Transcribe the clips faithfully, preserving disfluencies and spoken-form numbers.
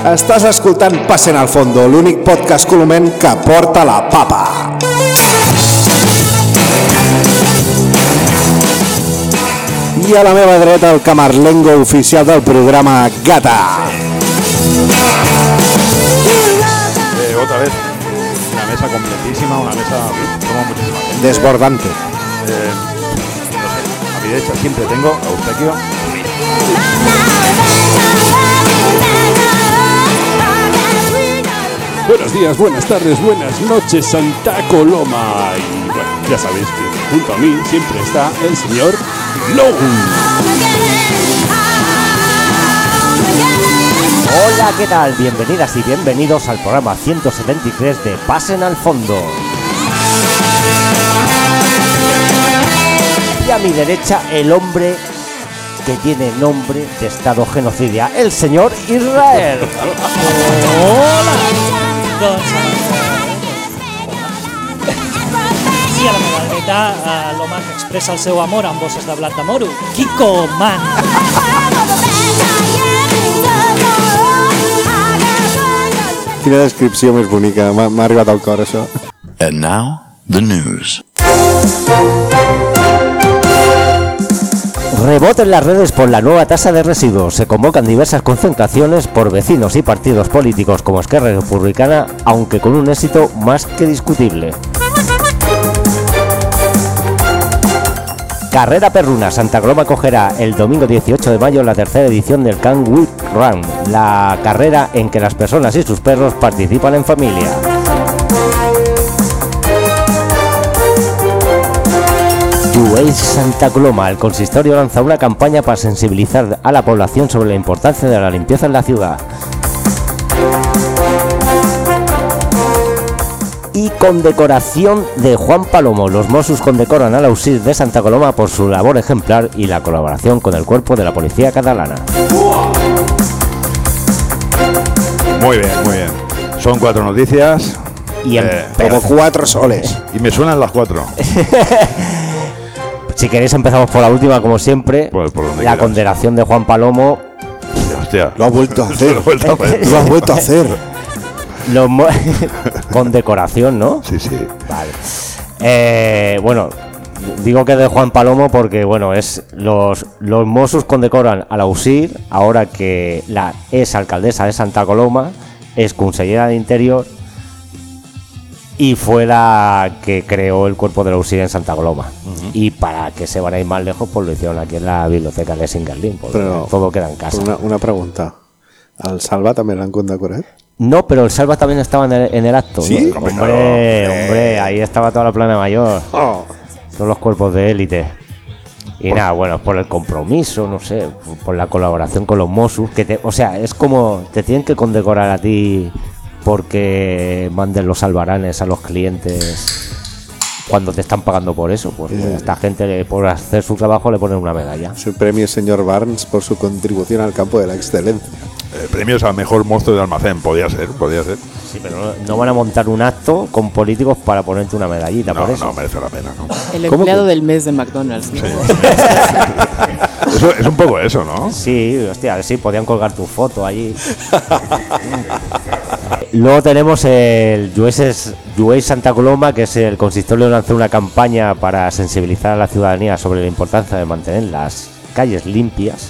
Estàs escoltant Passen al Fondo, l'únic podcast coloment que porta la papa. I a la meva dreta el camarlengo oficial del programa, Gata. Eh, otra vez, una mesa completísima, una mesa como muchísima gente. Desbordante. Eh, no sé, a mi derecha siempre tengo a Eustaquio. Buenos días, buenas tardes, buenas noches, Santa Coloma. Y bueno, ya sabéis que junto a mí siempre está el señor Logan. Hola, ¿qué tal? Bienvenidas y bienvenidos al programa ciento setenta y tres de Pasen al Fondo. Y a mi derecha, el hombre que tiene nombre de estado genocidia, el señor Israel. Hola. Doncs, i a la meva dreta, eh, l'home que expressa el seu amor amb bosses de blat de moro, Kiko Man. Quina descripció més bonica, m'ha, m'ha arribat al cor això. And now, the news. Rebote en las redes por la nueva tasa de residuos. Se convocan diversas concentraciones por vecinos y partidos políticos como Esquerra Republicana, aunque con un éxito más que discutible. Carrera Perruna. Santa Coloma acogerá el domingo dieciocho de mayo la tercera edición del Can Week Run, la carrera en que las personas y sus perros participan en familia. Llueix Santa Coloma. El consistorio lanza una campaña para sensibilizar a la población sobre la importancia de la limpieza en la ciudad. Y condecoración de Juan Palomo. Los Mossos condecoran a la U S I R de Santa Coloma por su labor ejemplar y la colaboración con el cuerpo de la policía catalana. Muy bien, muy bien. Son cuatro noticias. Y en eh, Como cuatro soles. y me suenan las cuatro. Si queréis empezamos por la última, como siempre. Pues por donde la quieras. condecoración de Juan Palomo. Hostia. Lo ha vuelto a hacer. Lo he vuelto a hacer. Lo ha vuelto a hacer. Los mo- condecoración, ¿no? Sí, sí. Vale. Eh, bueno, digo que de Juan Palomo porque, bueno, es los, los Mossos condecoran a la U S I R, ahora que la ex alcaldesa de Santa Coloma es consellera de Interior y fue la que creó el cuerpo de la U S I R en Santa Coloma. Uh-huh. Y para que se van a ir más lejos, pues lo hicieron aquí en la biblioteca de Singerlin, porque Però, todo queda en casa. Una, una pregunta. ¿Al Salva també l'han condecorat? No, pero el Salva también estaba en el, en el acto. ¿Sí? ¿no? Hombre, hombre, ahí estaba toda la plana mayor. Oh. Todos los cuerpos de élite. Y nada, bueno, por el compromiso, no sé, por la colaboración con los Mossos, que te, o sea, es como te tienen que condecorar a ti porque manden los albaranes a los clientes cuando te están pagando por eso. Pues Eh. a esta gente por hacer su trabajo le ponen una medalla. Su premio señor Barnes por su contribución al campo de la excelencia. Eh, premios al mejor monstruo de almacén. Podía ser, podía ser. Sí, pero no, no van a montar un acto con políticos para ponerte una medallita No, por eso. no merece la pena, ¿no? El ¿Cómo empleado que? del mes de McDonald's, ¿no? Sí. Eso es un poco eso, ¿no? Sí, hostia, sí, podían colgar tu foto allí. Luego tenemos el Llueix Santa Coloma, que es el consistorio lanzó una campaña para sensibilizar a la ciudadanía sobre la importancia de mantener las calles limpias.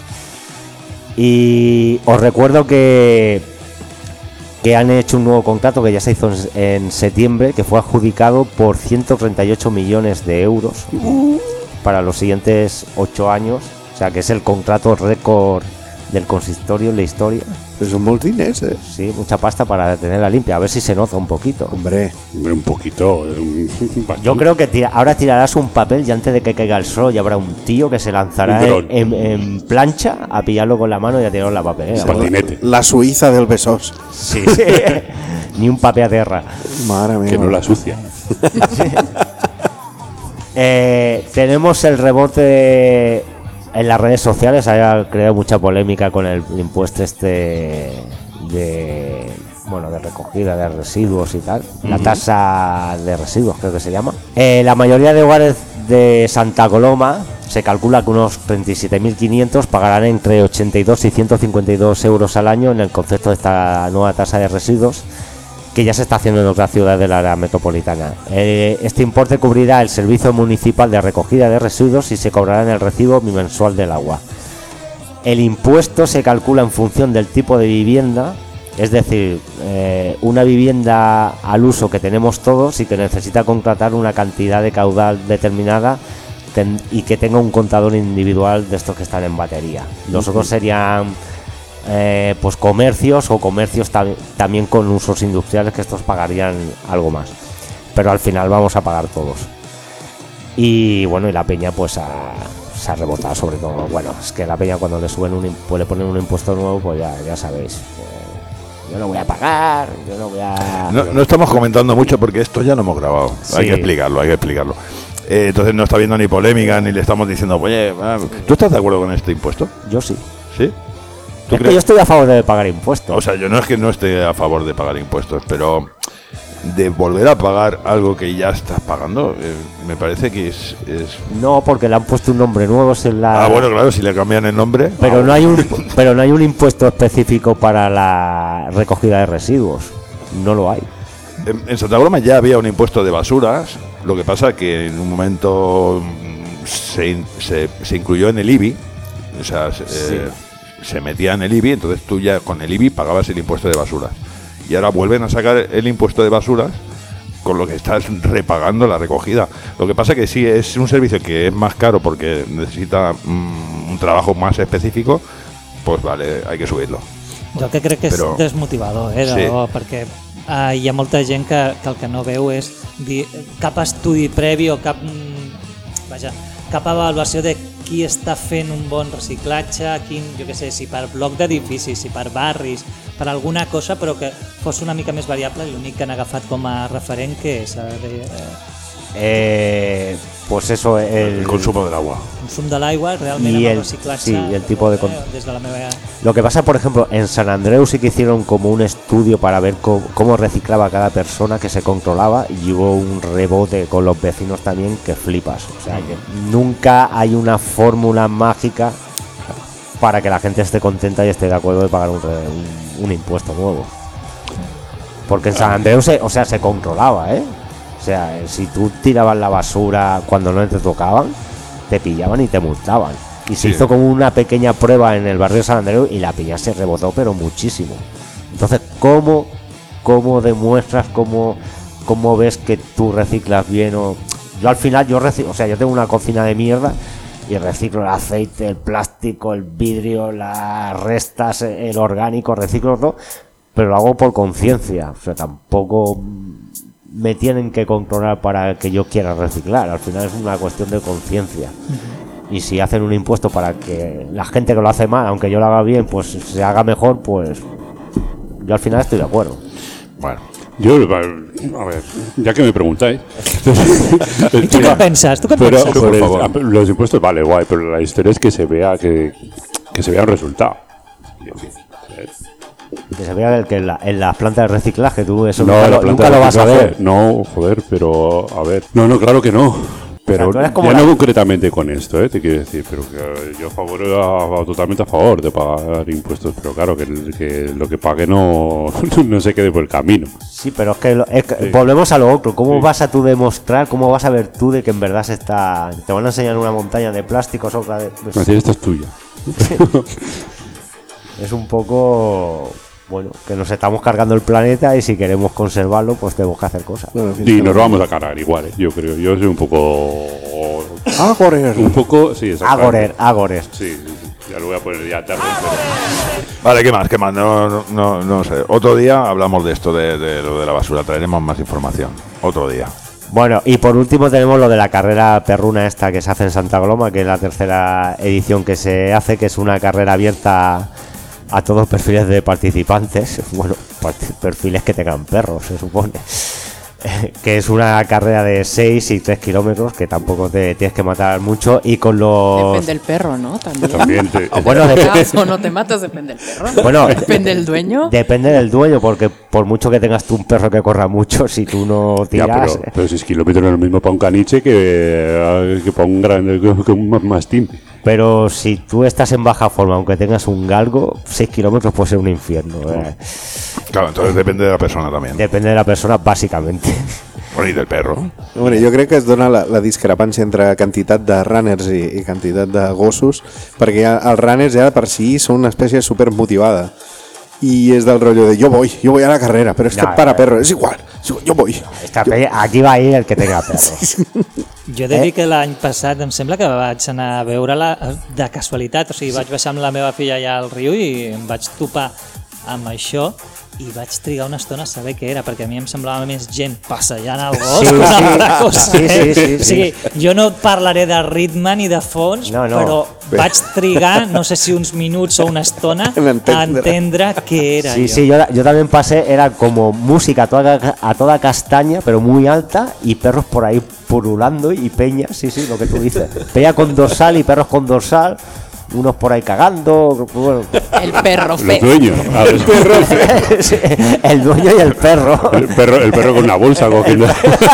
Y os recuerdo que que han hecho un nuevo contrato que ya se hizo en, en septiembre, que fue adjudicado por ciento treinta y ocho millones de euros para los siguientes ocho años. O sea, que es el contrato récord del consistorio en la historia. Pues son molts diners, eh? Sí, mucha pasta para tenerla limpia. A ver si se nota un poquito. Hombre. Hombre, un poquito. eh, un- Yo creo que tira- ahora tirarás un papel y antes de que caiga el sol ya habrá un tío que se lanzará Un dron. en, en plancha a pillarlo con la mano y a tirarlo en la papelera. Un patinete. La Suiza del Besós. Sí, sí. Ni un papel a tierra. Madre mía. Que no la sucia. Eh, tenemos el rebote en las redes sociales. Ha creado mucha polémica con el impuesto este de bueno de recogida de residuos y tal. La tasa de residuos creo que se llama. Eh, la mayoría de hogares de Santa Coloma se calcula que unos treinta y siete mil quinientos pagarán entre ochenta y dos y ciento cincuenta y dos euros al año en el concepto de esta nueva tasa de residuos que ya se está haciendo en otras ciudades de la área metropolitana. Eh, este importe cubrirá el servicio municipal de recogida de residuos y se cobrará en el recibo mensual del agua. El impuesto se calcula en función del tipo de vivienda, es decir, eh, una vivienda al uso que tenemos todos y que necesita contratar una cantidad de caudal determinada ten, y que tenga un contador individual de estos que están en batería. Los otros serían eh, pues comercios o comercios tam también con usos industriales, que estos pagarían algo más. Pero al final vamos a pagar todos. Y bueno, y la peña pues ha, se ha rebotado sobre todo. Bueno, es que la peña cuando le suben un pues le ponen un impuesto nuevo, pues ya, ya sabéis. Eh, yo no voy a pagar, yo no voy a... No, no estamos comentando mucho porque esto ya lo hemos grabado. Sí. Hay que explicarlo, hay que explicarlo. Eh, entonces no está habiendo ni polémica, ni le estamos diciendo, oye, ¿tú estás de acuerdo con este impuesto? Yo sí. ¿Sí? ¿Tú Es que crees? yo estoy a favor de pagar impuestos. O sea, yo no es que no esté a favor de pagar impuestos, pero de volver a pagar algo que ya estás pagando, eh, me parece que es, es... No, porque le han puesto un nombre nuevo, es la... Ah, bueno, claro, si le cambian el nombre... Pero ah, no hay un pero no hay un impuesto específico para la recogida de residuos. No lo hay. En, en Santa Coloma ya había un impuesto de basuras, lo que pasa que en un momento mm, se, se, se incluyó en el I B I, o sea, se, Sí. eh, se metía en el I B I, entonces tú ya con el I B I pagabas el impuesto de basuras. Y ahora vuelven a sacar el impuesto de basuras, con lo que estás repagando la recogida. Lo que pasa que sí, es un servicio que es más caro porque necesita mm, un trabajo más específico, pues vale, hay que subirlo. Jo que crec que és Però- desmotivador, eh, Sí. debò, perquè uh, hi ha molta gent que, que el que no veu és dir, cap estudi previ o cap, mm, vaja, cap avaluació de qui està fent un bon reciclatge, quin, jo què sé, si per bloc d'edificis, si per barris, per alguna cosa, però que fos una mica més variable, i l'únic que han agafat com a referent que és el Eh, pues eso, el, El consumo del agua. consum de l'aigua, realment I amb el- el reciclatge, sí, i el tipo de con- eh, des de la meva... Lo que pasa, por ejemplo, en San Andreu sí que hicieron como un estudio para ver cómo, cómo reciclaba cada persona, que se controlaba, y hubo un rebote con los vecinos también que flipas. O sea, que nunca hay una fórmula mágica para que la gente esté contenta y esté de acuerdo de pagar un, re- un, un impuesto nuevo. Porque en San Andreu se, o sea, se controlaba, ¿eh? O sea, si tú tirabas la basura cuando no te tocaban, te pillaban y te multaban. Y se Sí. hizo como una pequeña prueba en el barrio de San Andreu y la piña se rebotó, pero muchísimo. Entonces, ¿cómo, cómo demuestras, cómo, cómo ves que tú reciclas bien? O... Yo al final, yo reciclo, o sea, yo tengo una cocina de mierda y reciclo el aceite, el plástico, el vidrio, las restas, el orgánico, reciclo todo, pero lo hago por conciencia. O sea, tampoco me tienen que controlar para que yo quiera reciclar. Al final es una cuestión de conciencia. Y si hacen un impuesto para que la gente que lo hace mal, aunque yo lo haga bien, pues se haga mejor, pues yo al final estoy de acuerdo. Bueno, Yo, a ver, ya que me preguntáis. ¿Tú qué piensas? ¿Tú qué Pero, piensas? Por por el- favor. a- los impuestos, vale, guay, pero la historia es que se vea que, que se vea un resultado. Y, en fin, eh, Que se vea que en, la, en las plantas de reciclaje tú eso no, nunca, la lo, planta nunca de lo vas a reciclaje, ver. No, joder, pero a ver. No, no, claro que no. Pero O sea, tú eres como ya la- no concretamente con esto, ¿eh? Te quiero decir, pero que yo a favor, a- a- totalmente a favor de pagar impuestos, pero claro, que, el- que lo que pague no, no se quede por el camino. Sí, pero es que, lo- es que Sí. volvemos a lo otro. ¿Cómo Sí. vas a tú demostrar, cómo vas a ver tú de que en verdad se está... Te van a enseñar una montaña de plásticos, otra de... pues, Es decir, esta es tuya. es un poco... Bueno, que nos estamos cargando el planeta y si queremos conservarlo, pues tenemos que hacer cosas. Bueno, en fin, Y nos lo vamos a cargar igual, ¿eh? Yo creo. Yo soy un poco. a correr. Un poco. Sí, exactamente. Agorer, agorer. Sí, sí, sí. Ya lo voy a poner ya tarde, pero. vale, ¿qué más? ¿Qué más? No, no, no, no sé. Otro día hablamos de esto, de, de lo de la basura. Traeremos más información. Otro día. Bueno, y por último tenemos lo de la carrera perruna esta que se hace en Santa Coloma, que es la tercera edición que se hace, que es una carrera abierta a todos los perfiles de participantes. Bueno, part- perfiles que tengan perros, se supone. que es una carrera de seis y tres kilómetros, que tampoco te tienes que matar mucho, y con los... Depende del perro, ¿no? También. También te- Ah, bueno, dep- O no te matas, depende del perro. Bueno, Depende del dueño. Depende del dueño, porque por mucho que tengas tú un perro que corra mucho, si tú no Ya, tiras... pero, pero seis kilómetros no es lo mismo para un caniche que, que para un grande, que, que un mastín. Pero si tú estás en baja forma, aunque tengas un galgo, seis kilómetros puede ser un infierno. ¿eh? Claro, entonces depende de la persona también. Depende de la persona, básicamente. Bueno, y del perro. Hombre, jo crec que es dona la, la discrepància entre quantitat de runners i, i quantitat de gossos, perquè ja, els runners ja per si són una espècie super motivada y es del rollo de yo voy, yo voy a la carrera, pero es que No, para no. perro, es igual, yo voy. Esta pe- Aquí va a ir el que tenga perro. Jo he de Eh? dir que l'any passat em sembla que vaig anar a veure-la de casualitat, o sigui, vaig baixar amb la meva filla allà al riu i em vaig topar amb això i vaig trigar una estona a saber què era, perquè a mi em semblava més gent passejant al bosc Sí, que una sí. altra cosa. Sí, sí, eh? sí, sí. O sigui, jo no et parlaré de ritme ni de fons, No, no. però Bé. vaig trigar, no sé si uns minuts o una estona, En entendre. a entendre què era Sí, jo. sí, yo, yo también pasé, era como música a toda, a toda castaña, pero muy alta, y perros por ahí pululando y peñas, sí, sí, lo que tú dices. Peña con dorsal y perros con dorsal, unos por ahí cagando, bueno, El perro Los feo. dueños. A ver, sí, el dueño y el perro. el, perro, el perro con una bolsa cogiendo.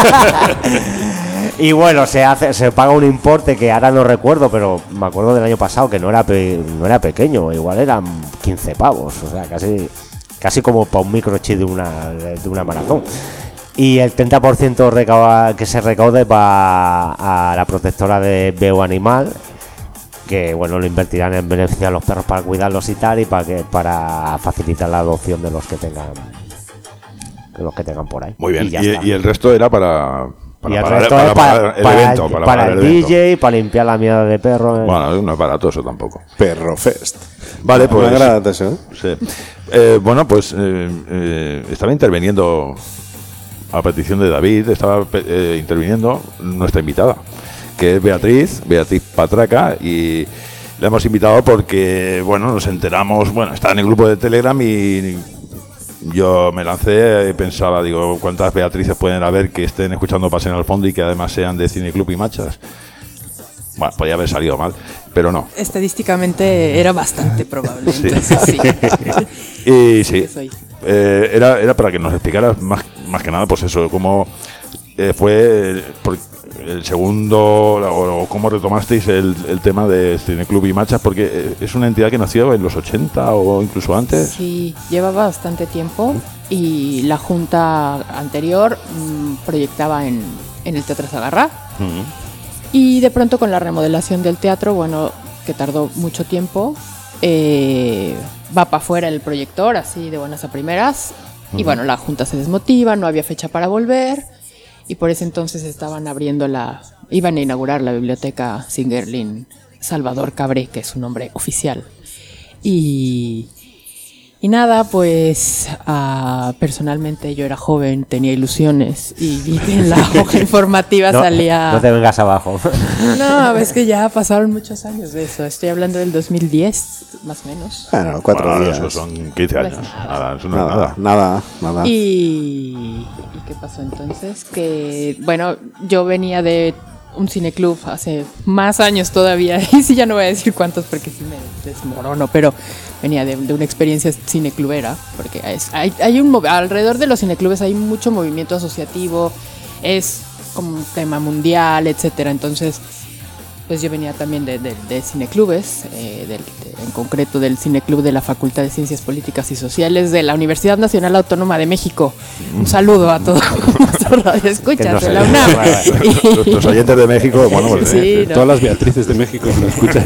Y bueno, se hace, se paga un importe que ahora no recuerdo, pero me acuerdo del año pasado que no era pe- no era pequeño, igual eran quince pavos, o sea, casi casi como para un microchip de una de una maratón. Y el treinta por ciento recauda, que se recaude va a la protectora de Veo Animal, que bueno, lo invertirán en beneficiar a los perros para cuidarlos y tal, y para que para facilitar la adopción de los que tengan de los que tengan por ahí. Muy bien. ya Y, está. y el resto era para, para, y el pagar- resto para es pagar para, el para evento. el, Para, para pagar el el evento. D J, para limpiar la mierda de perro. eh. Bueno, no es barato eso tampoco. Perro Fest. Vale, pues. M'ha agradat això. Sí. Eh, bueno, pues eh, eh, estaba interviniendo a petición de David, estaba eh, interviniendo nuestra invitada, que es Beatriz, Beatriz Patraca, y la hemos invitado porque, bueno, nos enteramos, bueno, está en el grupo de Telegram y yo me lancé y pensaba, digo, ¿cuántas Beatrices pueden haber que estén escuchando Pasen al Fondo y que además sean de Cineclub y Machas? Bueno, podía haber salido mal, pero no. Estadísticamente era bastante probable. Sí. Entonces, sí. Y sí, que soy. eh, era, era para que nos explicaras más, más que nada, pues eso, cómo eh, fue el, por- el segundo, o, o cómo retomasteis el, el tema de Cineclub y Machas, porque eh, es una entidad que nació en los ochenta o incluso antes. Sí, llevaba bastante tiempo y la junta anterior mm, proyectaba en, en el Teatro Zagarra. Y de pronto con la remodelación del teatro, bueno, que tardó mucho tiempo, eh, va para afuera el proyector, así de buenas a primeras. Y bueno, la junta se desmotiva, no había fecha para volver. Y por ese entonces estaban abriendo la... Iban a inaugurar la biblioteca Singerlin Salvador Cabré, que es su nombre oficial. Y... Y nada, pues ah, personalmente yo era joven, tenía ilusiones y vi que en la hoja informativa No, salía... no te vengas abajo. No, es que ya pasaron muchos años de eso. Estoy hablando del dos mil diez, más o menos. Bueno, cuatro Bueno, días. eso son quince años. Nada, eso no es Nada, nada. nada, nada. Y, ¿y qué pasó entonces? Que, bueno, yo venía de un cineclub hace más años todavía. Y sí, ya no voy a decir cuántos porque sí me desmorono, pero venía de, de una experiencia cineclubera. Porque es- hay, hay un mov- alrededor de los cineclubes hay mucho movimiento asociativo. Es como un tema mundial, etcétera. Entonces, pues yo venía también de, de, de cineclubes, eh, del- de- en concreto del cineclub de la Facultad de Ciencias Políticas y Sociales de la Universidad Nacional Autónoma de México. Un saludo a todos los radioescuchas Que no de sé. la UNAM. Los, los oyentes de México, bueno, pues, Sí, eh, no. Todas las Beatrices de México lo escuchan.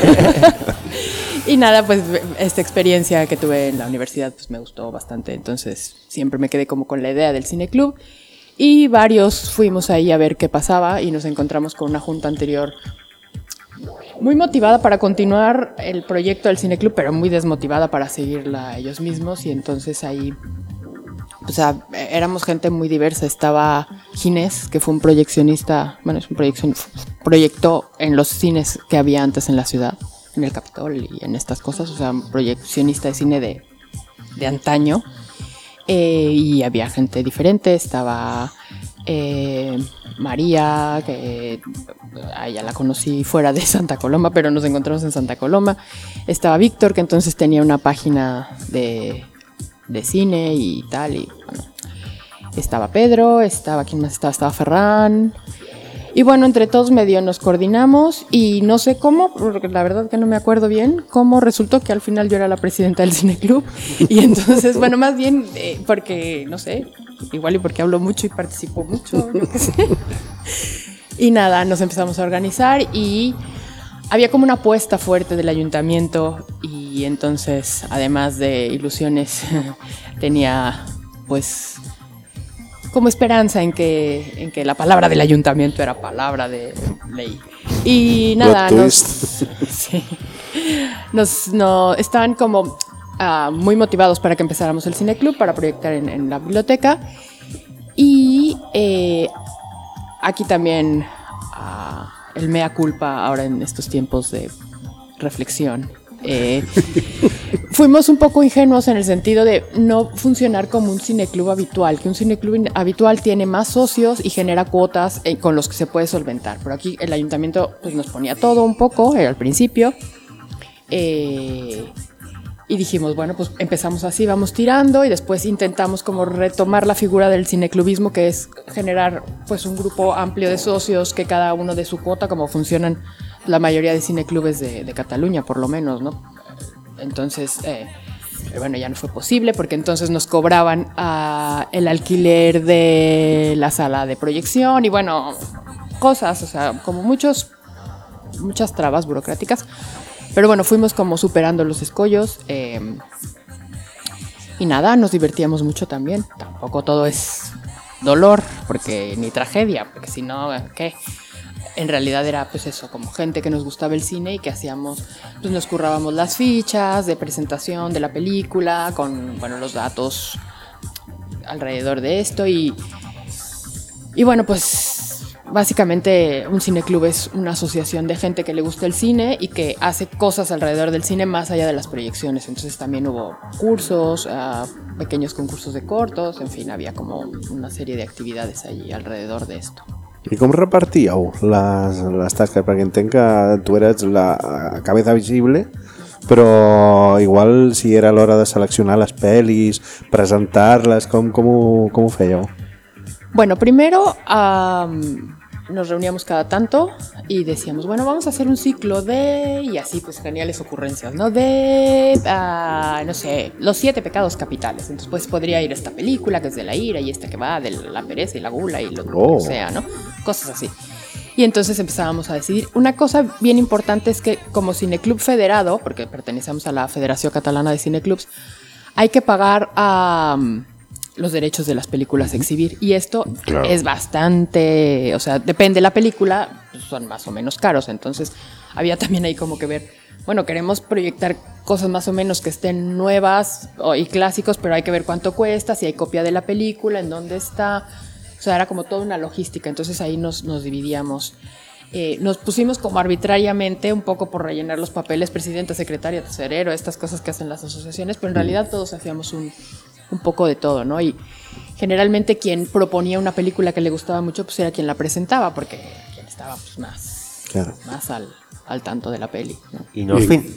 Y nada, pues esta experiencia que tuve en la universidad pues me gustó bastante, entonces siempre me quedé como con la idea del cineclub y varios fuimos ahí a ver qué pasaba y nos encontramos con una junta anterior muy motivada para continuar el proyecto del cineclub, pero muy desmotivada para seguirla ellos mismos y entonces ahí, o sea, éramos gente muy diversa. Estaba Ginés, que fue un proyeccionista, bueno, es un proyección, proyectó en los cines que había antes en la ciudad, en el Capitol y en estas cosas, o sea, un proyeccionista de cine de, de antaño. eh, y había gente diferente, estaba eh, María, que a ella la conocí fuera de Santa Coloma, pero nos encontramos en Santa Coloma, estaba Víctor, que entonces tenía una página de, de cine y tal, y bueno, estaba Pedro, estaba, ¿quién más estaba? Estaba Ferran. Y bueno, entre todos medio nos coordinamos y no sé cómo, porque la verdad que no me acuerdo bien, cómo resultó que al final yo era la presidenta del cineclub. Y entonces, bueno, más bien eh, porque, no sé, igual y porque hablo mucho y participo mucho, yo qué sé. Y nada, nos empezamos a organizar y había como una apuesta fuerte del ayuntamiento y entonces, además de ilusiones, tenía pues como esperanza en que, en que la palabra del ayuntamiento era palabra de ley. Y nada, nos, sí, nos no, estaban como uh, muy motivados para que empezáramos el cineclub, para proyectar en, en la biblioteca. Y eh, aquí también uh, el mea culpa ahora en estos tiempos de reflexión. Eh, fuimos un poco ingenuos en el sentido de no funcionar como un cineclub habitual, que un cineclub habitual tiene más socios y genera cuotas eh, con los que se puede solventar. Pero aquí el ayuntamiento pues, nos ponía todo un poco eh, al principio eh, y dijimos, bueno, pues empezamos así, vamos tirando y después intentamos como retomar la figura del cineclubismo, que es generar pues un grupo amplio de socios que cada uno de su cuota, como funcionan la mayoría de cineclubes de, de Cataluña, por lo menos, ¿no? Entonces, eh, bueno, ya no fue posible porque entonces nos cobraban uh, el alquiler de la sala de proyección y bueno, cosas, o sea, como muchos, muchas trabas burocráticas. Pero bueno, fuimos como superando los escollos eh, y nada, nos divertíamos mucho también. Tampoco todo es dolor, porque ni tragedia, porque si no, ¿qué? En realidad era pues eso, como gente que nos gustaba el cine y que hacíamos, pues nos currábamos las fichas de presentación de la película con, bueno, los datos alrededor de esto y, y bueno, pues básicamente un cineclub es una asociación de gente que le gusta el cine y que hace cosas alrededor del cine más allá de las proyecciones. Entonces también hubo cursos, uh, pequeños concursos de cortos, en fin, había como una serie de actividades allí alrededor de esto. I com repartíeu les, les tasques? Perquè entenc que tu eres la cabeza visible, però igual si era l'hora de seleccionar les pel·lis, presentar-les, com, com, ho, com ho fèieu? Bueno, primero um, nos reuníamos cada tanto y decíamos, bueno, vamos a hacer un ciclo de... Y así, pues, geniales ocurrencias, ¿no? De, uh, no sé, los siete pecados capitales. Entonces, pues, podría ir esta película que es de la ira y esta que va de la pereza y la gula y lo oh. que sea, ¿no? Cosas así. Y entonces empezábamos a decidir. Una cosa bien importante es que como cineclub federado, porque pertenecemos a la Federación Catalana de Cineclubs, hay que pagar a... Um, los derechos de las películas a exhibir. Y esto claro. es bastante... O sea, depende de la película, pues son más o menos caros. Entonces, había también ahí como que ver... Bueno, queremos proyectar cosas más o menos que estén nuevas o, y clásicos, pero hay que ver cuánto cuesta, si hay copia de la película, en dónde está... O sea, era como toda una logística. Entonces, ahí nos, nos dividíamos. Eh, nos pusimos como arbitrariamente, un poco por rellenar los papeles, presidenta, secretaria, tesorero, estas cosas que hacen las asociaciones, pero en realidad todos hacíamos un... un poco de todo, ¿no? Y generalmente quien proponía una película que le gustaba mucho, pues era quien la presentaba, porque quien estaba pues, más, claro. más al, al tanto de la peli, ¿no? ¿Y no, fin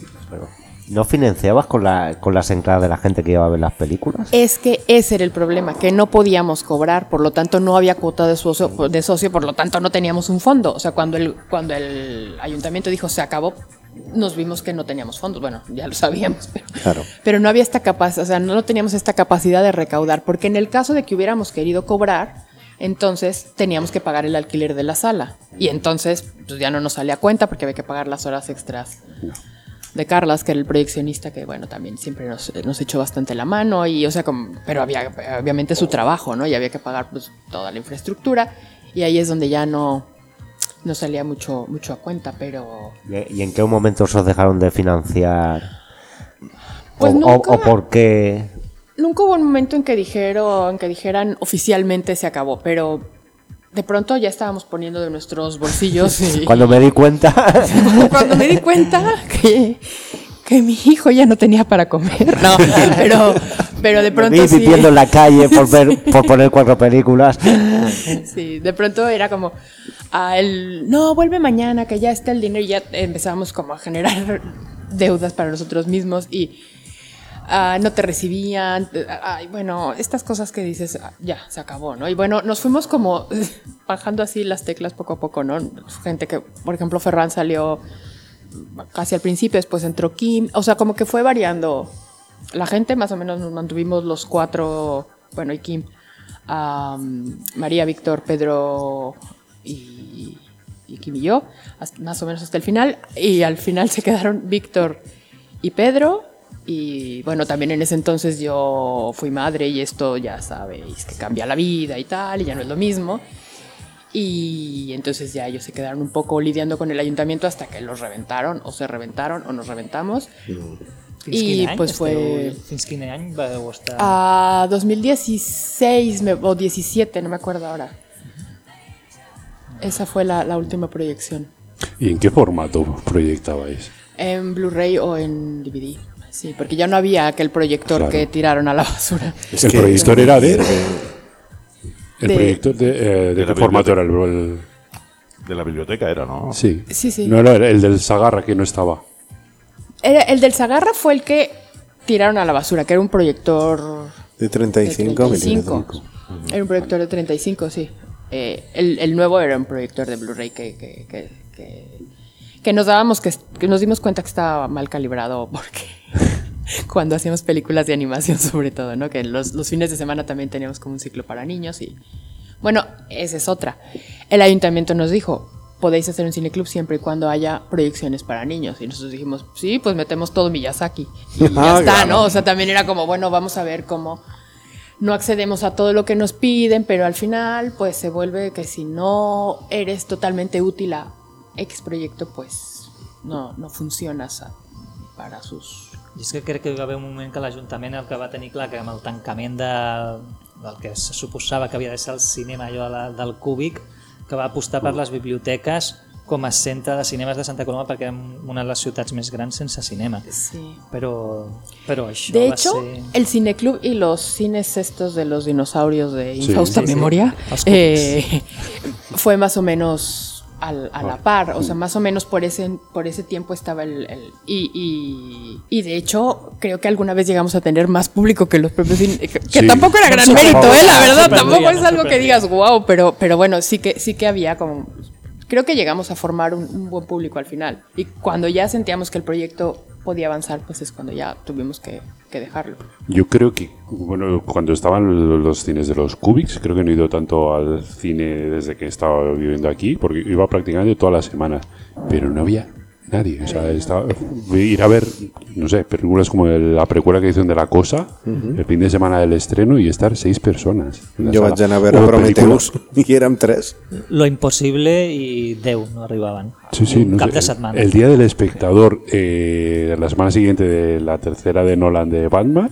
no financiabas con, la, con las entradas de la gente que iba a ver las películas? Es que ese era el problema, que no podíamos cobrar, por lo tanto no había cuota de socio, de socio, por lo tanto no teníamos un fondo. O sea, cuando el, cuando el ayuntamiento dijo se acabó, nos vimos que no teníamos fondos, bueno, ya lo sabíamos, pero, claro. pero no había esta capacidad, o sea, no teníamos esta capacidad de recaudar, porque en el caso de que hubiéramos querido cobrar, entonces teníamos que pagar el alquiler de la sala, y entonces pues ya no nos salía a cuenta porque había que pagar las horas extras de Carlas, que era el proyeccionista, que bueno, también siempre nos, nos echó bastante la mano, y o sea, como, pero había obviamente su trabajo, ¿no? Y había que pagar pues toda la infraestructura, y ahí es donde ya no... no salía mucho mucho a cuenta, pero... ¿Y en qué momento os dejaron de financiar? Pues o, nunca, o, ¿O por qué? Nunca hubo un momento en que dijeron, en que dijeran oficialmente se acabó, pero de pronto ya estábamos poniendo de nuestros bolsillos. Y, cuando me di cuenta... cuando me di cuenta que, que mi hijo ya no tenía para comer. No, pero, pero de pronto Vi sí. viviendo en la calle por, ver, por poner cuatro películas. Sí, de pronto era como, ah, el, no, vuelve mañana, que ya está el dinero, y ya empezábamos como a generar deudas para nosotros mismos y uh, no te recibían, ay, bueno, estas cosas que dices, ya, se acabó, ¿no? Y bueno, nos fuimos como bajando así las teclas poco a poco, ¿no? Gente que, por ejemplo, Ferran salió casi al principio, después entró Kim, o sea, como que fue variando la gente, más o menos nos mantuvimos los cuatro, bueno, y Kim, um, María, Víctor, Pedro y, y Kim y yo, hasta, más o menos hasta el final, y al final se quedaron Víctor y Pedro, y bueno, también en ese entonces yo fui madre y esto ya sabéis que cambia la vida y tal, y ya no es lo mismo. Y entonces ya ellos se quedaron un poco lidiando con el ayuntamiento hasta que los reventaron, o se reventaron, o nos reventamos. Fins I quin any pues esteu, fue fins quin any vau estar? a dos mil dieciséis me, o diecisiete, no me acuerdo ahora. Esa fue la, la última proyección. ¿Y en qué formato proyectabais? En Blu-ray o en D V D. Sí, porque ya no había aquel proyector Claro. que tiraron a la basura. Es el que- proyector era de... que- El de- proyector de... eh, ¿De la qué formato era biblioteca. el, el- De la biblioteca era, ¿no? Sí. Sí, sí. No, no, era el del Sagarra que no estaba. Era, el del Sagarra fue el que tiraron a la basura, que era un proyector De treinta y de cinco treinta y cinco. milímetros. Era un proyector de treinta y cinco, sí. Eh, el, el nuevo era un proyector de Blu-ray que, que, que, que, que nos dábamos que, que nos dimos cuenta que estaba mal calibrado porque cuando hacíamos películas de animación sobre todo, ¿no? Que los, los fines de semana también teníamos como un ciclo para niños y bueno, esa es otra. El ayuntamiento nos dijo, podéis hacer un cineclub siempre y cuando haya proyecciones para niños. Y nosotros dijimos, sí, pues metemos todo Miyazaki. Y ya Ah, está, claro. ¿no? O sea, también era como, bueno, vamos a ver cómo no accedemos a todo lo que nos piden, pero al final, pues se vuelve que si no eres totalmente útil a X proyecto, pues no, no funcionas a- para sus... I és que crec que hi va haver un moment que l'Ajuntament el que va tenir clar que amb el tancament de, del que se suposava que havia de ser el cinema allò de la, del Cúbic, que va apostar per les biblioteques com a centre de cinemes de Santa Coloma perquè érem una de les ciutats més grans sense cinema. Sí. Però, però això De va hecho, ser... el cineclub y los cines estos de los dinosaurios de Sí. infausta Sí, sí. memoria Los eh, fue más o menos al- a la par, o sea, más o menos por ese por ese tiempo estaba el... el- y, y, y de hecho, creo que alguna vez llegamos a tener más público que los propios cines, que, que Sí. tampoco era gran No mérito, sorprendía, eh, la no verdad, sorprendía, tampoco no es algo que sorprendía. digas wow, pero, pero bueno, sí que, sí que había como... Creo que llegamos a formar un, un buen público al final. Y cuando ya sentíamos que el proyecto podía avanzar, pues es cuando ya tuvimos que, que dejarlo. Yo creo que, bueno, cuando estaban los cines de los Cubics, creo que no he ido tanto al cine desde que estaba viviendo aquí, porque iba prácticamente todas las semanas, pero no había nadie. O sea, estaba, ir a ver, no sé, películas como el- la precuela que hicieron de La Cosa, el fin de semana del estreno, y estar seis personas. en la Jo sala. vaig anar a veure O Prometheus i érem tres. Lo impossible i deu no arribaven. Sí, sí, Un no cap sé, de setmana. El día del espectador, eh, la semana siguiente de la tercera de Nolan de Batman,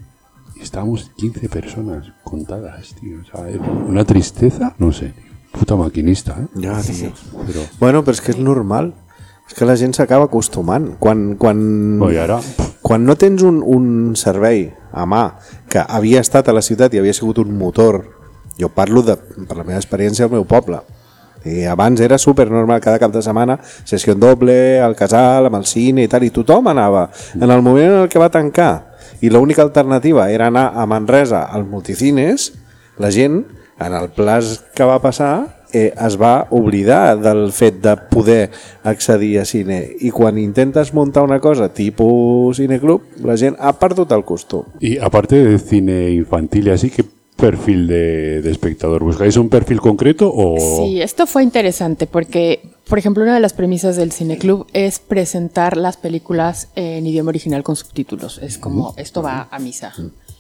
y estábamos quince personas contadas, tío. O sea, una tristeza, no sé, tío. Puta maquinista, ¿eh? Ja, tio. Pero, Bueno, però és que és normal. És que la gent s'acaba acostumant. Quan, quan, bueno, y ahora, quan no tens un, un servei a mà que havia estat a la ciutat i havia sigut un motor, jo parlo de, per la meva experiència al meu poble, i abans era super normal cada cap de setmana, sessió doble, al casal, amb el cine i tal, i tothom anava. En el moment en el que va tancar i l'única alternativa era anar a Manresa als multicines, la gent, en el plaç que va passar, eh, es va oblidar del fet de poder accedir a cine, i quan intentes muntar una cosa tipus cineclub, la gent ha perdut el costum. y aparte de cine infantil y así, ¿qué perfil de, de espectador? ¿Buscáis un perfil concreto o...? Sí, esto fue interesante porque, por ejemplo, una de las premisas del cineclub es presentar las películas en idioma original con subtítulos. Es como, esto va a misa.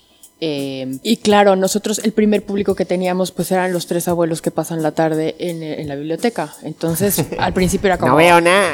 Eh, y claro, nosotros el primer público que teníamos pues eran los tres abuelos que pasan la tarde en, en la biblioteca. Entonces, al principio era como... No veo nada.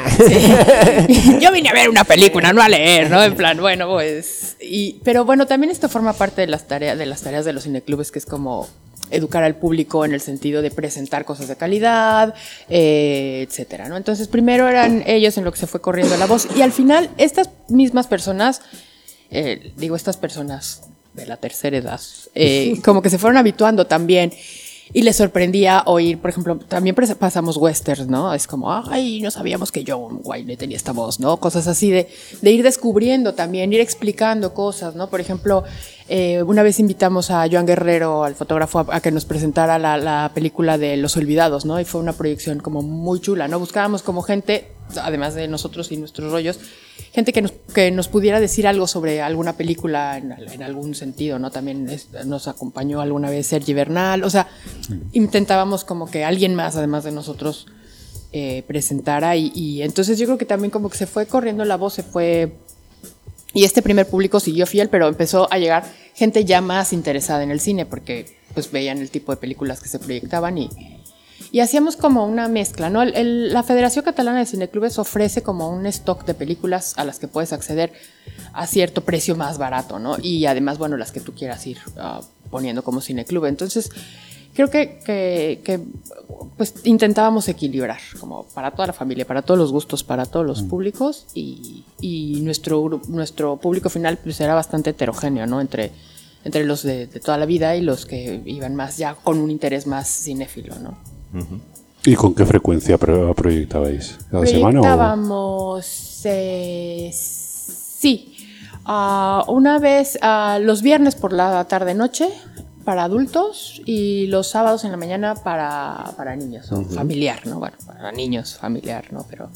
Sí. Yo vine a ver una película, no a leer, ¿no? En plan, bueno, pues... Y, pero bueno, también esto forma parte de las tareas de las tareas de los cineclubes, que es como educar al público en el sentido de presentar cosas de calidad, eh, etcétera, ¿no? Entonces primero eran ellos en lo que se fue corriendo la voz y al final estas mismas personas, eh, digo estas personas de la tercera edad, eh, como que se fueron habituando también. Y les sorprendía oír, por ejemplo, también pasamos westerns, ¿no? Es como, ay, no sabíamos que John Wayne tenía esta voz, ¿no? Cosas así de, de ir descubriendo también, ir explicando cosas, ¿no? Por ejemplo, eh, una vez invitamos a Joan Guerrero, al fotógrafo, a, a que nos presentara la, la película de Los Olvidados, ¿no? Y fue una proyección como muy chula, ¿no? Buscábamos como gente, además de nosotros y nuestros rollos, gente que nos, que nos pudiera decir algo sobre alguna película en, en algún sentido, ¿no? También es, nos acompañó alguna vez Sergi Bernal, o sea, intentábamos como que alguien más, además de nosotros, eh, presentara y, y entonces yo creo que también como que se fue corriendo la voz, se fue... Y este primer público siguió fiel, pero empezó a llegar gente ya más interesada en el cine, porque pues veían el tipo de películas que se proyectaban y... Y hacíamos como una mezcla, ¿no? El, el, la Federación Catalana de Cineclubes ofrece como un stock de películas a las que puedes acceder a cierto precio más barato, ¿no? Y además, bueno, las que tú quieras ir uh, poniendo como cineclub. Entonces, creo que, que, que pues intentábamos equilibrar, como para toda la familia, para todos los gustos, para todos los mm. públicos. Y, y nuestro, nuestro público final pues era bastante heterogéneo, ¿no? Entre, entre los de, de toda la vida y los que iban más ya con un interés más cinéfilo, ¿no? Uh-huh. ¿Y con qué frecuencia pro- proyectabais? ¿Cada semana o...? Proyectábamos, eh, sí, uh, una vez uh, los viernes por la tarde-noche para adultos y los sábados en la mañana para, para niños, uh-huh. familiar, ¿no? Bueno, para niños, familiar, ¿no? Pero...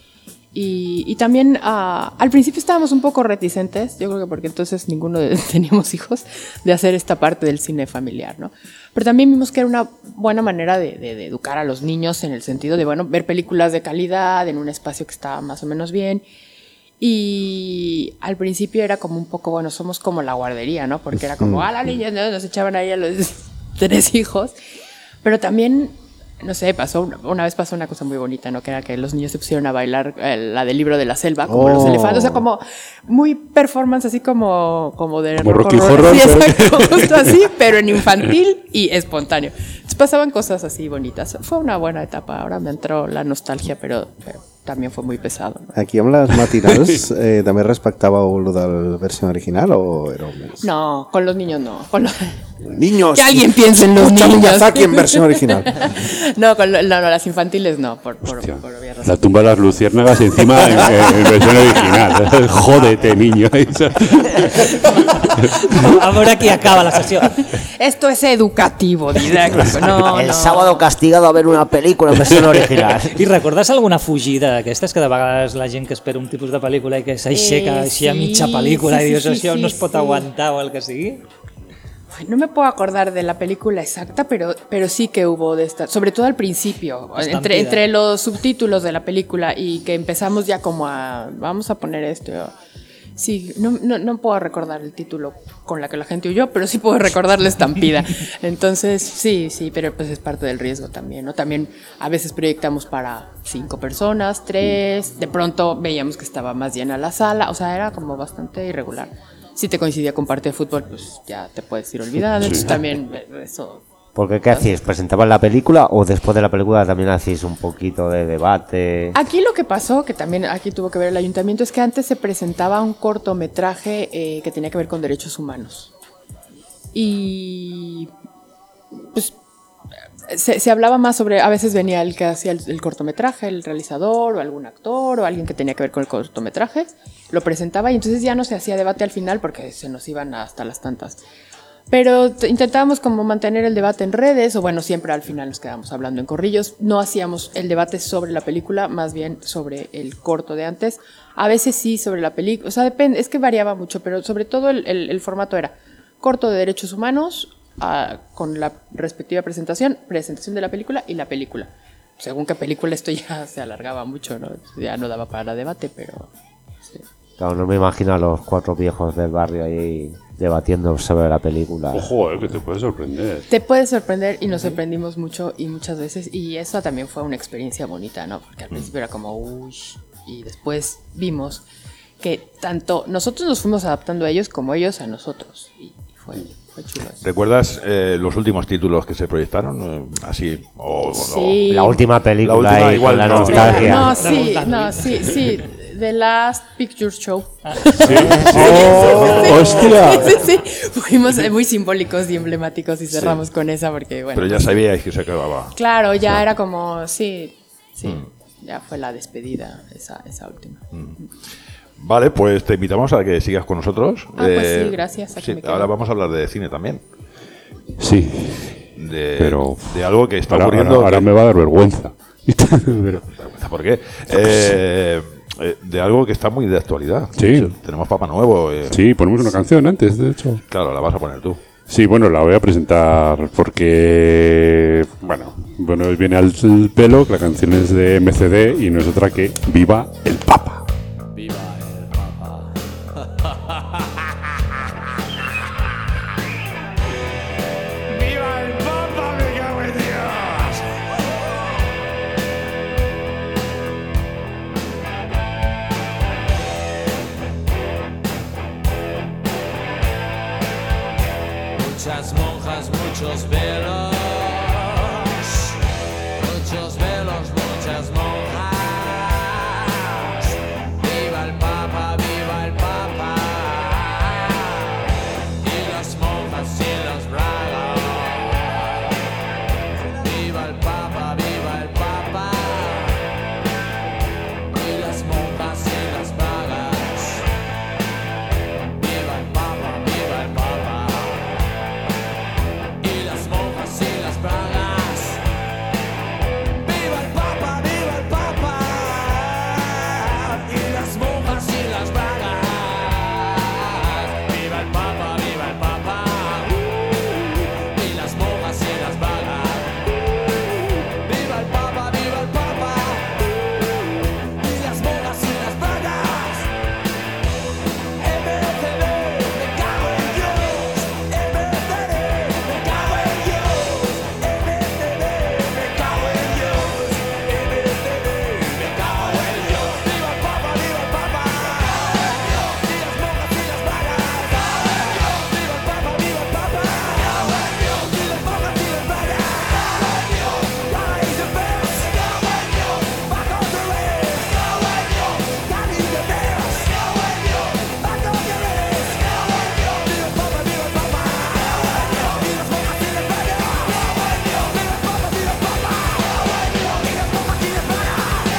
Y, y también uh, al principio estábamos un poco reticentes, yo creo que porque entonces ninguno de, teníamos hijos, de hacer esta parte del cine familiar, ¿no? Pero también vimos que era una buena manera de, de, de educar a los niños en el sentido de, bueno, ver películas de calidad en un espacio que estaba más o menos bien. Y al principio era como un poco, bueno, somos como la guardería, ¿no? Porque era como, ah, la niña, ¿no? Nos echaban ahí a los tres hijos. Pero también... No sé, pasó una, una vez pasó una cosa muy bonita, ¿no? Que era que los niños se pusieron a bailar eh, la del Libro de la Selva, como oh. los elefantes, o sea, como muy performance, así como, como de como Rocky Horror. Sí, exacto, justo así, pero en infantil y espontáneo. Entonces pasaban cosas así bonitas. Fue una buena etapa, ahora me entró la nostalgia, pero, pero también fue muy pesado, ¿no? Aquí amb les matinals eh, també respectàveu lo de la versió original o éreu més? No, con los niños no. Con los... Niños. Que alguien piense en los niños. Miyazaki en versión original. No, con lo, no, no, las infantiles no, por, por, Hostia, por obvias razones. La tumba de las luciérnagas encima en, en versión original. Jódete, niño. A veure aquí acaba la sessió. Esto es educativo, didáctico. No, El no. sábado castigado a ver una película en versión original. I recordes alguna fugida d'aquestes que de vegades la gent que espera un tipus de pel·lícula i que s'aixeca Eh, així a sí, mitja pel·lícula sí, i dius sí, això sí, no es pot sí. aguantar o el que sigui? Ay, no me puedo acordar de la película exacta, pero, pero sí que hubo de esta, sobre todo al principio, entre, entre los subtítulos de la película y que empezamos ya como a, vamos a poner esto. Sí, no, no, no puedo recordar el título con la que la gente huyó, pero sí puedo recordar la estampida. Entonces, sí, sí, pero pues es parte del riesgo también, ¿no? También a veces proyectamos para cinco personas, tres, de pronto veíamos que estaba más llena la sala, o sea, era como bastante irregular. Si te coincidía con parte de fútbol, pues ya te puedes ir olvidando, entonces también eso... Porque, ¿qué hacíais? ¿Presentaban la película o después de la película también hacéis un poquito de debate? Aquí lo que pasó, que también aquí tuvo que ver el ayuntamiento, es que antes se presentaba un cortometraje eh, que tenía que ver con derechos humanos. Y pues se, se hablaba más sobre, a veces venía el que hacía el, el cortometraje, el realizador o algún actor o alguien que tenía que ver con el cortometraje, lo presentaba y entonces ya no se hacía debate al final porque se nos iban hasta las tantas. Pero t- intentábamos como mantener el debate en redes, o bueno, siempre al final nos quedábamos hablando en corrillos. No hacíamos el debate sobre la película, más bien sobre el corto de antes. A veces sí sobre la película, o sea, depende, es que variaba mucho, pero sobre todo el, el, el formato era corto de derechos humanos, uh, con la respectiva presentación, presentación de la película y la película. Según qué película esto ya se alargaba mucho, ¿no? Ya no daba para debate, pero... Sí. Claro, no me imagino a los cuatro viejos del barrio ahí debatiendo sobre la película. Ojo, eh, que te puede sorprender. Te puede sorprender y nos sorprendimos mucho y muchas veces, y eso también fue una experiencia bonita, ¿no? Porque al principio era como, uy, y después vimos que tanto nosotros nos fuimos adaptando a ellos como ellos a nosotros, y, y fue, fue chulo. ¿Recuerdas eh, los últimos títulos que se proyectaron? Eh, así, o, Sí. La última película La última, y igual, con la no. nostalgia. No, sí, no, sí, sí. The Last Picture Show. Sí. Oh, ¡Hostia! Sí, sí, sí. Fuimos eh, muy simbólicos y emblemáticos y cerramos Sí. con esa porque, bueno. Pero ya sabíais que se acababa. Claro, ya era como, sí, sí. Ya fue la despedida, esa, esa última. Vale, pues te invitamos a que sigas con nosotros. Ah, pues sí, gracias, aquí sí, me quedo. ahora vamos a hablar de cine también. Sí, De, Pero- de algo que está ahora, ocurriendo. ahora- ahora que- me va a dar vergüenza. Pero- ¿Por qué? Eh, eh, de algo que está muy de actualidad. Sí. Tenemos Papa Nuevo. eh, sí, ponemos una canción antes, de hecho. Claro, la vas a poner tú. Sí, bueno, la voy a presentar porque, bueno, bueno, viene al pelo que la canción es de M C D y no es otra que Viva el Papa. Muchas monjas, muchos velos, muchos velos, muchas monjas. Viva el Papa, viva el Papa. Y las monjas y las bragas. Viva el Papa, viva el Papa. Y las monjas y las bragas. Viva el Papa, viva el Papa. Y las monjas y las bragas. ¡Viva el Papa, viva el Papa! Y las monjas y las bragas. ¡Viva el Papa, viva el Papa! Y las monjas y las bragas. ¡Viva el Papa, viva el Papa! Y las monjas y las bragas. M C D, me cago en Dios. M C D, me cago en Dios. M C D, me cago en Dios. M C D, me cago en Dios. Viva el Papa, viva el Papa. Y las monjas y las bragas. Viva el Papa, viva el Papa. Y las monjas y las bragas. Rise the best. Back on the race. Carry the best. Back on the race. Viva el Papa, viva el Papa. Y las monjas y las bragas. Viva el Papa, viva el Papa. Y las monjas y las bragas.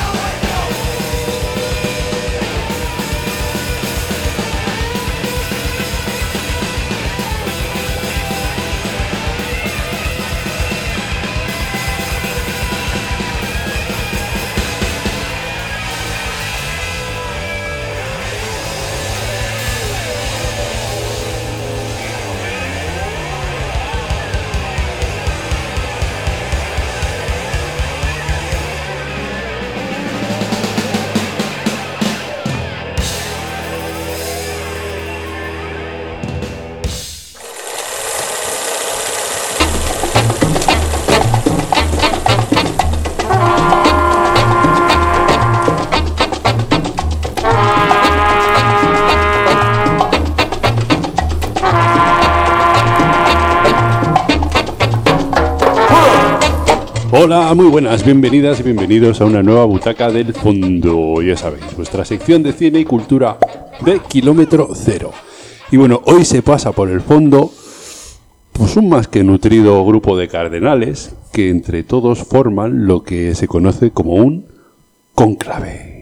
Hola, muy buenas, bienvenidas y bienvenidos a una nueva butaca del fondo. Ya sabéis, vuestra sección de cine y cultura de kilómetro cero. Y bueno, hoy se pasa por el fondo pues un más que nutrido grupo de cardenales que entre todos forman lo que se conoce como un cónclave.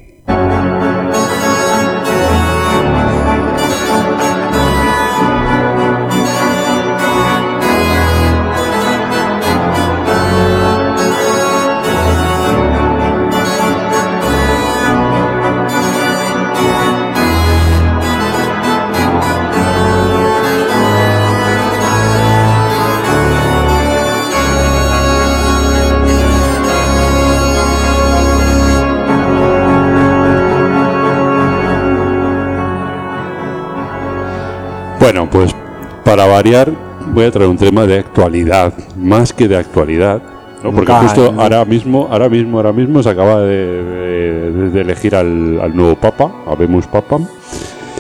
Bueno, pues para variar voy a traer un tema de actualidad, más que de actualidad, ¿no? Porque Nunca, justo ¿no? ahora mismo, ahora mismo, ahora mismo se acaba de, de- de elegir al, al nuevo Papa, Habemus Papam.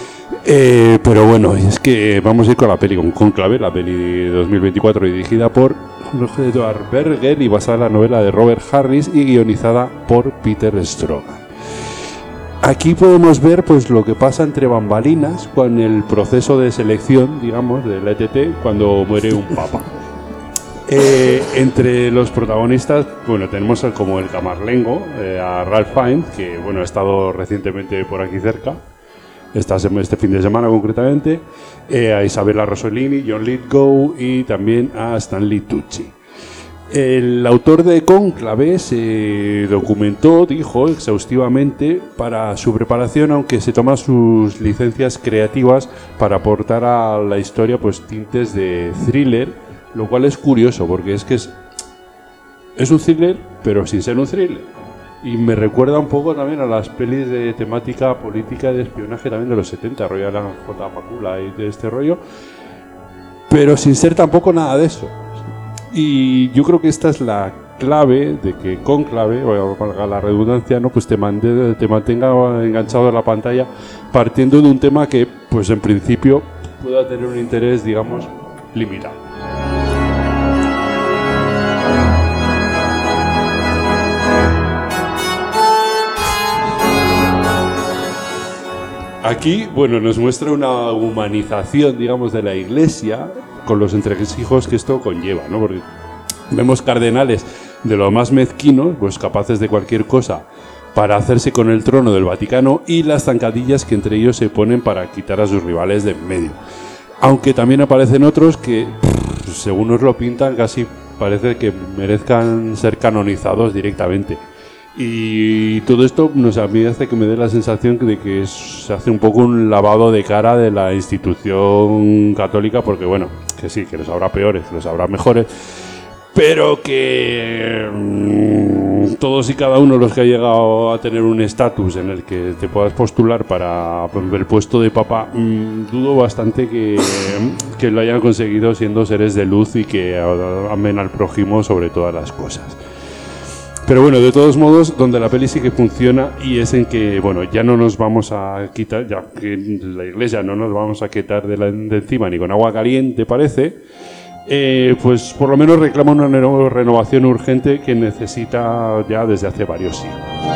Eh, pero bueno, es que vamos a ir con la peli, con Cónclave, la peli de dos mil veinticuatro, dirigida por Edward Berger y basada en la novela de Robert Harris y guionizada por Peter Strogan. Aquí podemos ver pues lo que pasa entre bambalinas con el proceso de selección, digamos, del E T T cuando muere un papa. Eh, entre los protagonistas, bueno, tenemos el, como el camarlengo, eh, a Ralph Fiennes, que bueno, ha estado recientemente por aquí cerca, esta, este fin de semana concretamente, eh, a Isabella Rossellini, John Lithgow y también a Stanley Tucci. El autor de Cónclave se documentó, dijo exhaustivamente para su preparación, aunque se toma sus licencias creativas para aportar a la historia pues tintes de thriller, lo cual es curioso porque es que es, es un thriller pero sin ser un thriller. Y me recuerda un poco también a las pelis de temática política de espionaje también de los setenta, rollo de la J. Pakula y de este rollo, pero sin ser tampoco nada de eso. Y yo creo que esta es la clave de que Cónclave, o valga la redundancia, no, pues te, mande, te mantenga enganchado en la pantalla, partiendo de un tema que, pues en principio, pueda tener un interés, digamos, limitado. Aquí, bueno, nos muestra una humanización, digamos, de la Iglesia con los entresijos que esto conlleva, ¿no? Porque vemos cardenales de lo más mezquinos, pues capaces de cualquier cosa para hacerse con el trono del Vaticano y las zancadillas que entre ellos se ponen para quitar a sus rivales de en medio. Aunque también aparecen otros que, pff, según nos lo pintan, casi parece que merezcan ser canonizados directamente. Y todo esto nos a mí hace que me dé la sensación de que se hace un poco un lavado de cara de la institución católica, porque bueno, que sí, que los habrá peores, que los habrá mejores, pero que mmm, todos y cada uno de los que ha llegado a tener un estatus en el que te puedas postular para el puesto de papa, mmm, dudo bastante que, que lo hayan conseguido siendo seres de luz y que amen al prójimo sobre todas las cosas. Pero bueno, de todos modos, donde la peli sí que funciona y es en que, bueno, ya no nos vamos a quitar, ya que la Iglesia no nos vamos a quitar de, la, de encima ni con agua caliente, parece, eh, pues por lo menos reclama una reno- renovación urgente que necesita ya desde hace varios siglos.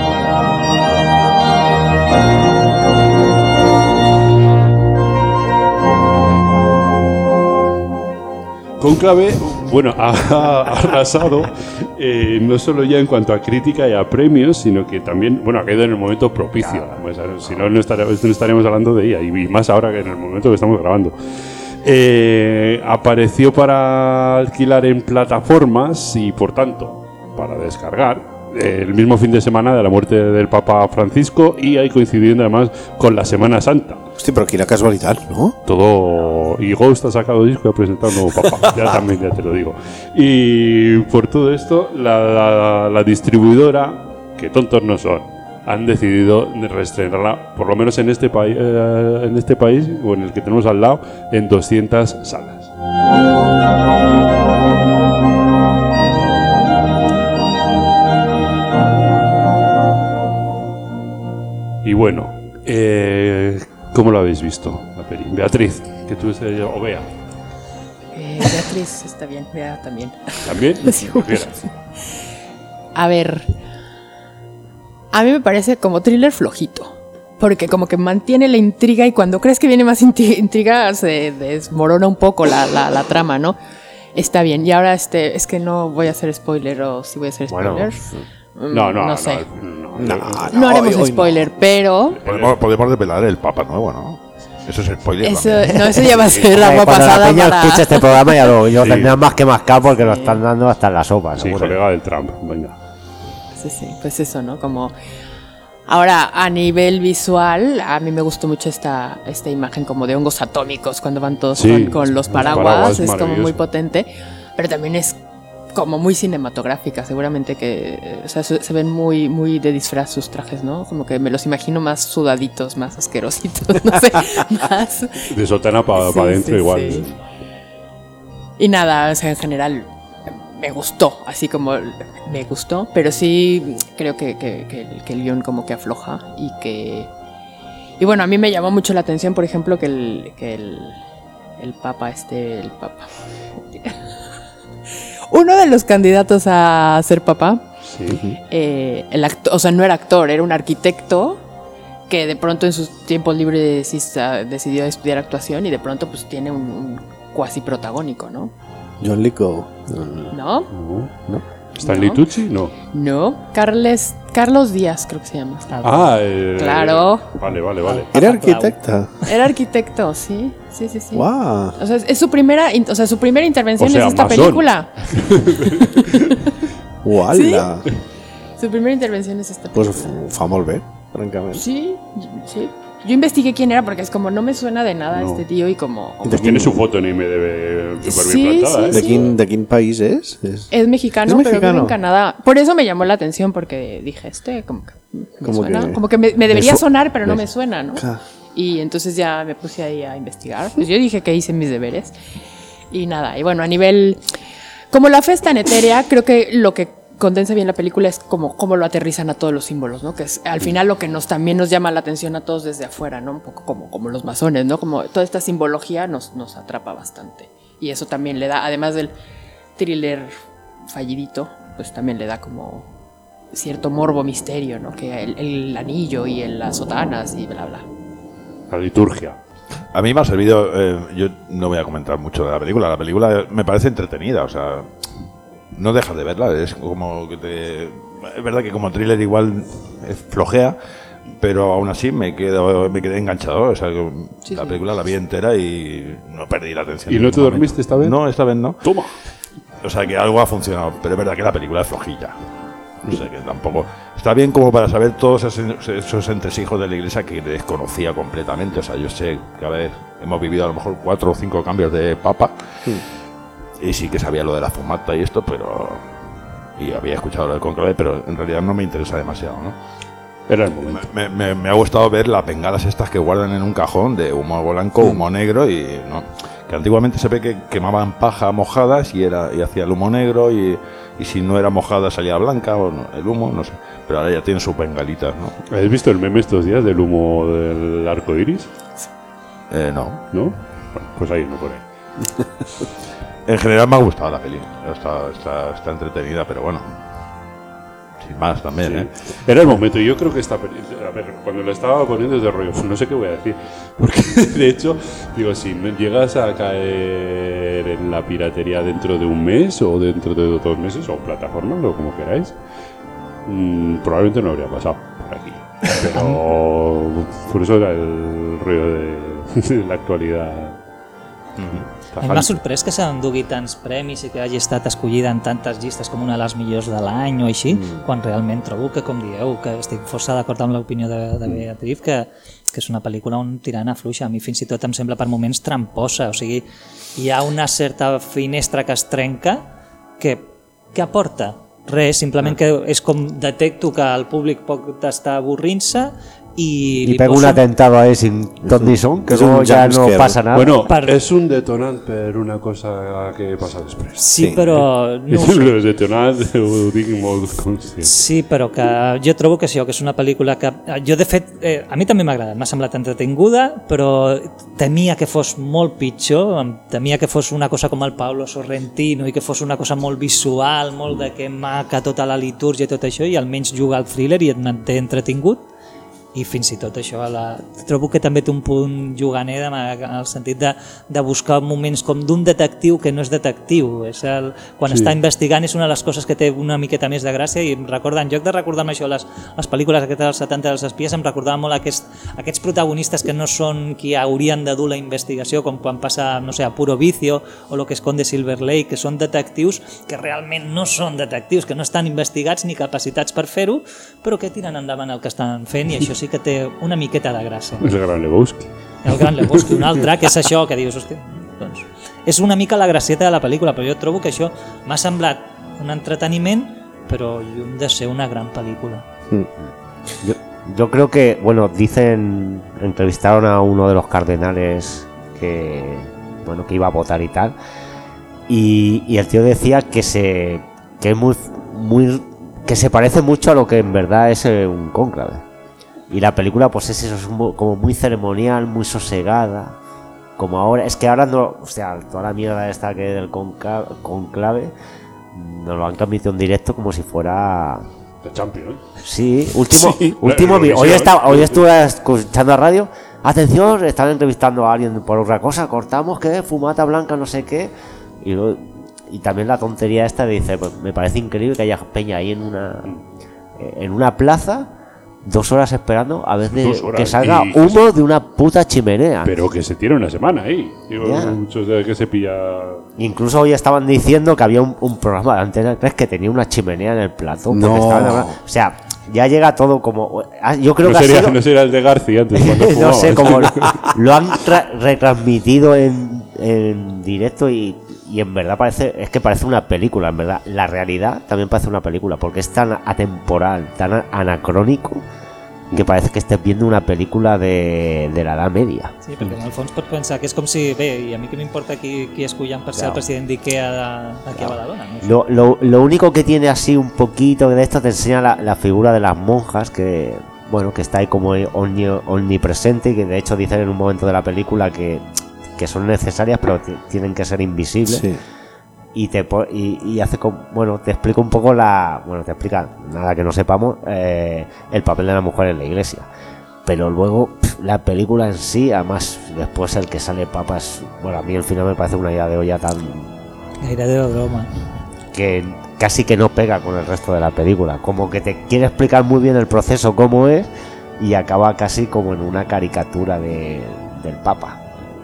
Cónclave, bueno, ha arrasado eh, no solo ya en cuanto a crítica y a premios, sino que también, bueno, ha caído en el momento propicio. Pues, si no, no, estaré, no estaríamos hablando de ella, y más ahora que en el momento que estamos grabando. Eh, apareció para alquilar en plataformas y, por tanto, para descargar el mismo fin de semana de la muerte del Papa Francisco y ahí coincidiendo además con la Semana Santa. Hostia, pero qué la casualidad, ¿no? Todo. Y Ghost ha sacado disco y ha presentado un nuevo Papa. Ya también, ya te lo digo. Y por todo esto, la, la, la distribuidora, que tontos no son, han decidido reestrenarla, por lo menos en este, país, eh, en este país, o en el que tenemos al lado, en doscientas salas. Y bueno, eh, ¿cómo lo habéis visto, la peli? Beatriz, que tú eres, o Bea. Eh, Beatriz está bien, Bea también. ¿También? Sí. Lo que quieras. A ver, a mí me parece como thriller flojito, porque como que mantiene la intriga y cuando crees que viene más inti- intriga se desmorona un poco la, la, la trama, ¿no? Está bien, y ahora este es que no voy a hacer spoiler o si voy a hacer spoiler. Bueno, no, no, no sé. No, No, no. No haremos hoy- hoy spoiler, pero Podemos, podemos desvelar el Papa Nuevo, ¿no? Eso es spoiler. eso, también. no, eso ya va a ser Eh, agua cuando la pasada peña para... escucha este programa ya lo yo Sí. tendré más que mascar porque lo están dando hasta en la sopa. Sí, seguro. colega del Trump, venga. Sí, sí, pues eso, ¿no? Como... Ahora, a nivel visual, a mí me gustó mucho esta, esta imagen como de hongos atómicos cuando van todos Sí, con, con los los paraguas, paraguas, es como muy maravilloso. potente, pero también es como muy cinematográfica, seguramente que, eh, o sea, se, se ven muy, muy de disfraz sus trajes, ¿no? Como que me los imagino más sudaditos, más asquerositos, no sé, más... De sotana para Sí, adentro sí, igual. sí. Y nada, o sea, en general me gustó, así como me gustó, pero sí creo que, que, que, el- que el guión como que afloja y que Y bueno, a mí me llamó mucho la atención, por ejemplo, que el, que el, el papa, este, el papa. Uno de los candidatos a ser papa, Sí. eh, el acto, o sea, no era actor, era un arquitecto que de pronto en sus tiempos libres sí sa- decidió estudiar actuación y de pronto pues tiene un, un cuasi protagónico, ¿no? John Lithgow. ¿No? No. ¿Stanley No. Tucci? No. No, Carles, Carlos Díaz creo que se llama. Ah, eh, Claro. Vale, vale, vale. Era arquitecta. Era arquitecto, sí, sí, sí, sí. Wow. O sea, es, es su primera, in- o sea, su primera intervención O sea, es esta masón. película. Uala. Su primera intervención es esta Pues película. f- fa molt bé, francament. Sí, sí. Yo investigué quién era porque es como no me suena de nada No. este tío y como, como- Pues tiene su foto en I M D B súper Sí, bien plantada, sí, ¿eh? De quin, de quin país és? és... es mexicano, Es pero vive mexicano. en Canadá. Por eso me llamó la atención porque dije, este como que me Como suena, que- como que me, me debería me su- sonar, pero no me- me suena, ¿no? Clar. Y entonces ya me puse ahí a investigar. Pues yo dije que hice mis deberes. Y nada, y bueno, a nivel... Como la fe es tan etérea, creo que lo que condensa bien la película es como cómo lo aterrizan a todos los símbolos, ¿no? Que es al final lo que nos también nos llama la atención a todos desde afuera, ¿no? Un poco como, como los masones, ¿no? Como toda esta simbología nos, nos atrapa bastante. Y eso también le da, además del thriller fallidito, pues también le da como cierto morbo misterio, ¿no? Que el, el anillo y el- las sotanas y bla, bla. La liturgia. A mí me ha servido, eh, yo no voy a comentar mucho de la película, la película me parece entretenida, o sea, no dejas de verla, es como que te... Es verdad que como thriller igual es flojea, pero aún así me quedo, me quedé enganchado, o sea, que Sí, la sí. película la vi entera y no perdí la atención. ¿Y en no ningún te dormiste esta vez? No, esta vez no. Toma. O sea, que algo ha funcionado, pero es verdad que la película es flojilla. No sé, que tampoco... Está bien como para saber todos esos, esos entresijos de la iglesia que desconocía completamente. O sea, yo sé que, a ver, hemos vivido a lo mejor cuatro o cinco cambios de papa. Y sí que sabía lo de la fumata y esto, pero... Y había escuchado lo del conclave, pero en realidad no me interesa demasiado, ¿no? Era el momento. Me, me- me ha gustado ver las bengalas estas que guardan en un cajón de humo blanco, humo negro y no, que antiguamente se ve que quemaban paja mojadas y era y hacía el humo negro y, y si no era mojada salía blanca o no, el humo, no sé, pero ahora ya tienen sus bengalitas, ¿no? ¿Has visto el meme estos días del humo del arco iris? Eh, no. ¿No? Bueno, pues ahí no por ahí. En general me ha gustado la peli, está, está, está entretenida, pero bueno, sin más también, Sí. ¿eh? Era el momento. Y yo creo que esta peli- a ver, cuando la estaba poniendo es de rollo, no sé qué voy a decir. Porque de hecho, digo, si no llegas a caer en la piratería dentro de un mes o dentro de dos meses, o plataformas, o como queráis, mm, probablemente no habría pasado por aquí. Pero por eso era el rollo de, de la actualidad. A mi m'ha sorprès que s'endugui tants premis i que hagi estat escollida en tantes llistes com una de les millors de l'any o així, mm. quan realment trobo que, com dieu, que estic força d'acord amb l'opinió de, de Beatriz, que, que és una pel·lícula on tirant a fluixa. A mi fins i tot em sembla per moments tramposa, o sigui, hi ha una certa finestra que es trenca que, que aporta res, simplement que és com detecto que el públic pot estar avorrint-se i, Y li pega un poso- atentado ahí sin Tom Dixon, que es un luego ya no jumpscare. pasa nada. Bueno, Per- és un detonant per una cosa que passa després. Sí, Sí. però... No ho És sé. un detonant, ho dic molt conscient. Sí, però que jo trobo que això, que és una pel·lícula que... Jo, de fet, eh, a mi també m'ha agradat, m'ha semblat entretinguda, però temia que fos molt pitjor, em temia que fos una cosa com el Paolo Sorrentino i que fos una cosa molt visual, molt de que maca tota la litúrgia i tot això, i almenys juga al thriller i et manté entretingut. I fins i tot això, la... trobo que també té un punt juganer de, en el sentit de, de buscar moments com d'un detectiu que no és detectiu. És el, quan Sí. sí. està investigant és una de les coses que té una miqueta més de gràcia i em recorda, en lloc de recordar-me això, les, les pel·lícules aquestes dels setanta dels espies, em recordava molt aquest, aquests protagonistes que no són qui haurien de dur la investigació, com quan passa, no sé, a Puro Vicio o Lo que esconde Silver Lake, que són detectius que realment no són detectius, que no estan investigats ni capacitats per fer-ho, però que tiren endavant el que estan fent i això sí que té una miqueta de gràcia. És el gran Lebowski. El Gran Lebowski, un altre, que és això, que dius, hosti, doncs, és una mica la gracieta de la pel·lícula, però jo trobo que això m'ha semblat un entreteniment, però lluny de ser una gran pel·lícula. Yo, yo creo que, bueno, dicen, entrevistaron a uno de los cardenales que, bueno, que iba a votar y tal, y, y el tío decía que se, que es muy, muy, que se parece mucho a lo que en verdad es eh, un cónclave. Y la película, pues es eso, es mu- como muy ceremonial, muy sosegada. Como ahora, es que ahora no, o sea, toda la mierda esta que del conca- conclave, nos lo han transmitido en directo como si fuera. The Champions. Sí, último, Sí, último la vi- Hoy, Eurovisión. estaba, hoy estuve escuchando la radio. Atención, están entrevistando a alguien por otra cosa. Cortamos que fumata blanca, no sé qué. Y, lo- y también la tontería esta de dice: pues me parece increíble que haya peña ahí en una en una plaza, dos horas esperando a ver de, Dos horas, que salga y- humo de una puta chimenea. Pero que se tira una semana ahí. Digo, Ya. muchos de que se pilla. Incluso hoy estaban diciendo que había un, un programa de Antena tres que tenía una chimenea en el plato. porque No. estaban- o sea, ya llega todo como. ah, Yo creo No que ha sería, sido- no sería el de García antes cuando no fumaba. sé cómo lo, lo han tra- retransmitido en, en directo y, y en verdad parece es que parece una película, en verdad la realidad también parece una película porque es tan atemporal, tan a- anacrónico que parece que estés viendo una película de, de la Edad Media. Sí, perquè en el fons pot pensar que és com si, bé, i a mi que m'importa qui, qui escullen per ser Claro. el president d'Ikea de- d'aquí a Badalona. No sé. Lo, lo, lo único que tiene así un poquito de esto te enseña la, la figura de las monjas que bueno que está ahí como omni- omnipresente y que de hecho dicen en un momento de la película que, que son necesarias pero t- tienen que ser invisibles. Sí. Y te po- y, y hace como, bueno te explica un poco la bueno te explica nada que no sepamos eh, el papel de la mujer en la iglesia, pero luego pf, la película en sí, además después el que sale papa es, bueno, a mí el final me parece una idea de olla tan Gaire de broma. que casi que no pega con el resto de la película, como que te quiere explicar muy bien el proceso cómo es y acaba casi como en una caricatura de, del papa.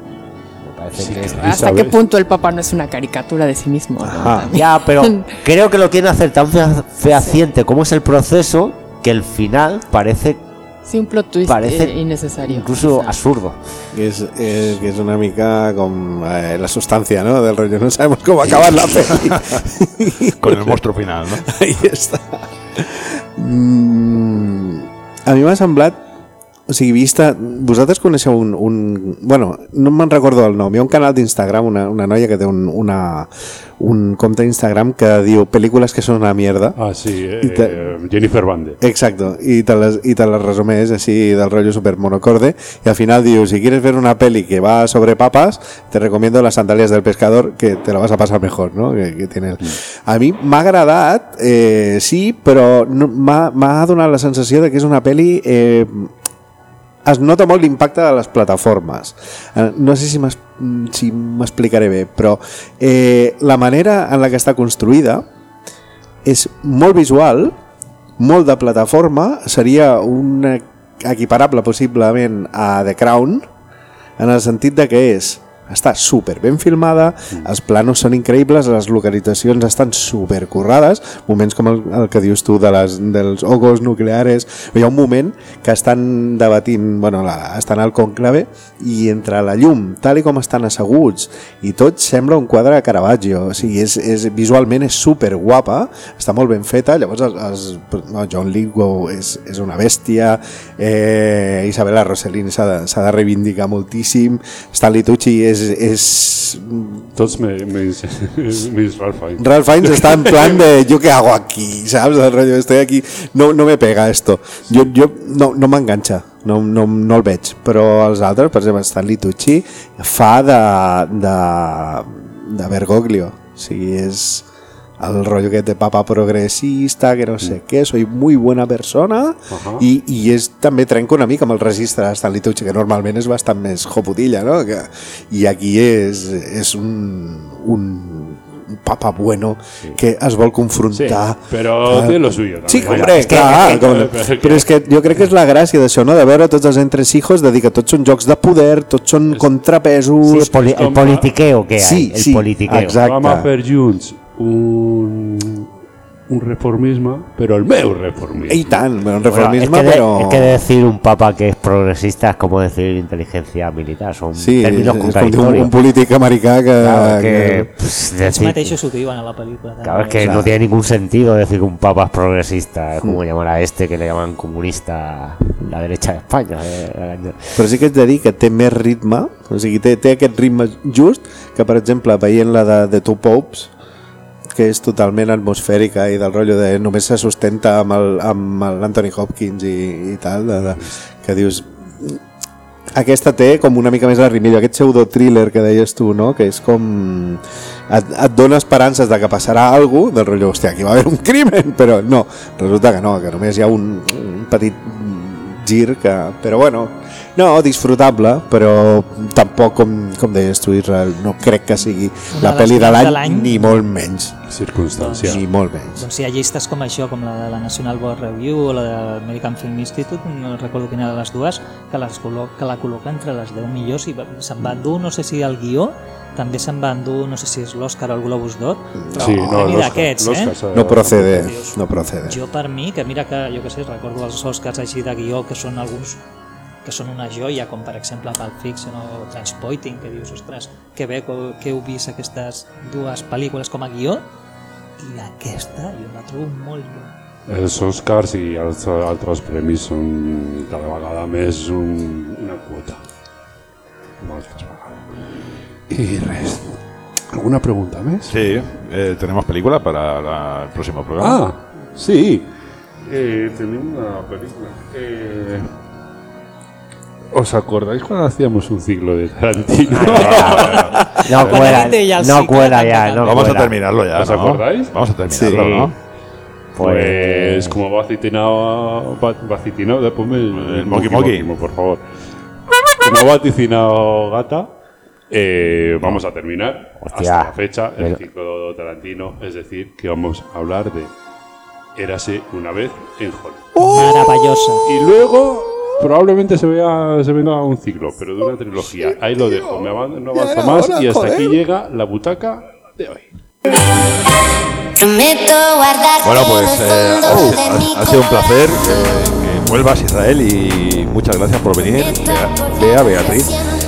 Me parece Sí, que es- que- ¿Hasta ¿sabes? qué punto el Papa no es una caricatura de sí mismo? ¿no? Ajá. También. Ya, pero creo que lo quieren hacer tan fea- fehaciente como es el proceso que el final parece Sí, un plot twist Parece eh, innecesario. incluso O sea, absurdo. Que es, eh, que es una mica com eh, la sustancia, ¿no? Del rollo. No sabemos cómo acabar la peli. Con el monstruo final, ¿no? Ahí està. Mm, a mi m'ha semblat, o sigui, vista... Vosaltres coneixeu un... un bueno, no me'n recordo el nom. Hi ha un canal d'Instagram, una, una noia que té un, una, un compte d'Instagram que diu pel·lícules que són una mierda. Ah, sí, eh, Y te- eh, Jennifer Bande. Exacto, y te las, y te las resumés así del rollo super monocorde y al final digo, si quieres ver una peli que va sobre papas, te recomiendo Las sandalias del pescador, que te la vas a pasar mejor, ¿no? Que, que tiene el... A mi m'ha agradat, eh, sí, però no, m'ha m'ha donat la sensació de que és una peli... Eh, es nota molt l'impacte de les plataformes. Eh, no sé si m'es- si m'explicaré bé, però eh, la manera en la que està construïda és molt visual, molt de plataforma, seria un equiparable possiblement a The Crown, en el sentit de que és està super ben filmada, els planos són increïbles, les localitzacions estan super currades, moments com el, el que dius tu de les, dels ogos nucleares. Hi ha un moment que estan debatint, bueno, la, estan al conclave i entre la llum, tal i com estan asseguts i tot sembla un quadre de Caravaggio, o sigui, és, és, visualment és super guapa, està molt ben feta, llavors els, els, no, John Lithgow és, és una bèstia, eh, Isabella Rossellini s'ha de, s'ha de reivindicar moltíssim, Stanley Tucci és és... Tots me, mis, mis Ralph Fiennes. Ralph Fiennes está en plan de yo qué hago aquí, ¿sabes? El rollo, estoy aquí, no, no me pega esto. Jo, jo no, no m'enganxa, no, no, no el veig, però els altres, per exemple, Stanley Tucci fa de, de, de Bergoglio, o sigui, és el rollo que de papa progressista, que no sé què, soy muy buena persona, Ajá. i, i és, també trenca una mica amb el registre de Stanley Tucci, que normalment és bastant més joputilla, no? Que, i aquí és, és un, un, un papa bueno que es vol Sí, confrontar. pero Ah, tiene lo suyo. Sí, también. hombre, és que- clar, és que- com- és que- però és que jo crec que és la gràcia d'això, no? De veure tots els entresijos, de dir que tots són jocs de poder, tots són contrapesos... Sí, el, poli- el politiqueo que hay, Sí, el sí, politiqueo. exacte. Vamos a fer junts un, un reformisme, però el meu reformisme. I tant, però un Bueno, reformisme, es, que de- però... es que decir un papa que es progresista es como decir inteligencia militar, son Sí, términos és com un, contradictorios. un polític americà que... Claro, que... que, pff, Ells decir- mateixos ho diuen a la pel·lícula. també. claro, es que no tiene ningún sentido decir que un papa es progresista, es como llamar a este que le llaman comunista la derecha de España. eh, Però sí que ets de dir que té més ritme, o sigui, té, té aquest ritme just, que per exemple, veient la de The Two Popes, que que és totalment atmosfèrica i del rotllo de només se sustenta amb el, amb l'Anthony Hopkins i, i tal, de, de, que dius... Aquesta té com una mica més la rimillo, aquest pseudo-thriller que deies tu, no? Que és com... Et, et dona esperances de que passarà alguna cosa, del rotllo, hòstia, aquí va haver un crimen, però no, resulta que no, que només hi ha un, un petit gir que... Però bueno, no, disfrutable, però tampoc, com, com deies tu, Israel, no crec que sigui la pel·li de l'any, ni molt menys. Circumstància. Ni molt menys. Doncs si hi ha llistes com això, com la de la National Board Review o la de l'American Film Institute, no recordo quina de les dues, que, les col·loca, que la col·loca entre les deu millors i se'n va endur, no sé si el guió, també se'n va endur, no sé si és l'Oscar o el Globus d'Or, però Sí, no, premi l'Oscar, d'aquests, eh? l'Oscar, No procede, no procede. Jo per mi, que mira que jo que sé, recordo els Oscars així de guió que són alguns que són una joia, com per exemple Pulp Fiction o Transporting, que dius, ostres, que bé que heu vist aquestes dues pel·lícules com a guió, i aquesta jo la trobo molt bé. Els Oscars i els altres premis són cada vegada més un, una quota. Moltes vegades. I res. ¿Alguna pregunta més? Sí, eh, tenemos película para la, el próximo programa. Ah, sí. Eh, tenemos una película. Eh, ¿Os acordáis cuando hacíamos un ciclo de Tarantino? No cuela, ya el no ciclo cuela ya, tampoco. no Vamos cuela. a terminarlo ya, ¿Os ¿no? acordáis? Vamos a terminarlo, Sí. ¿no? Pues como vaticinado, va- vaticinado, después me, El Moki Moki. por favor. Como ha vaticinado Gata, eh, vamos a terminar Hostia. hasta la fecha el Pero- ciclo Tarantino, es decir, que vamos a hablar de Érase una vez en Hollywood. Maravillosa. Y luego probablemente se vea se venga un ciclo, pero de una trilogía. Ahí lo dejo, me avanzo, no avanza más y hasta aquí llega la butaca de hoy. Prometo guardarte Bueno, pues en el eh, fondo ha, de mi ha- ha sido un placer eh, que vuelvas, Israel, y muchas gracias por venir. Bea, Bea, Beatriz.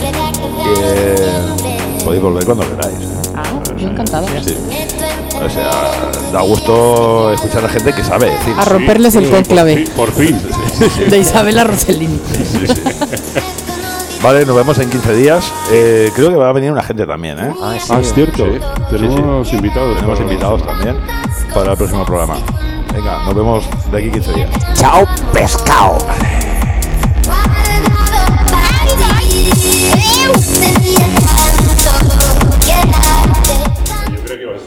Eh, podéis volver cuando queráis. Ah, yo encantada. Sí. O sea, da gusto escuchar a gente que sabe decir. A romperles el cónclave Por fin. de Isabela Rossellini. Vale, nos vemos en quince días. Eh, creo que va a venir una gente también, ¿eh? Ah, sí. Ah, es cierto. Sí. Tenemos Sí, sí. invitados. Tenemos para- invitados también para el próximo programa. Venga, nos vemos de aquí quince días. Chao, pescado. Guardado para ti.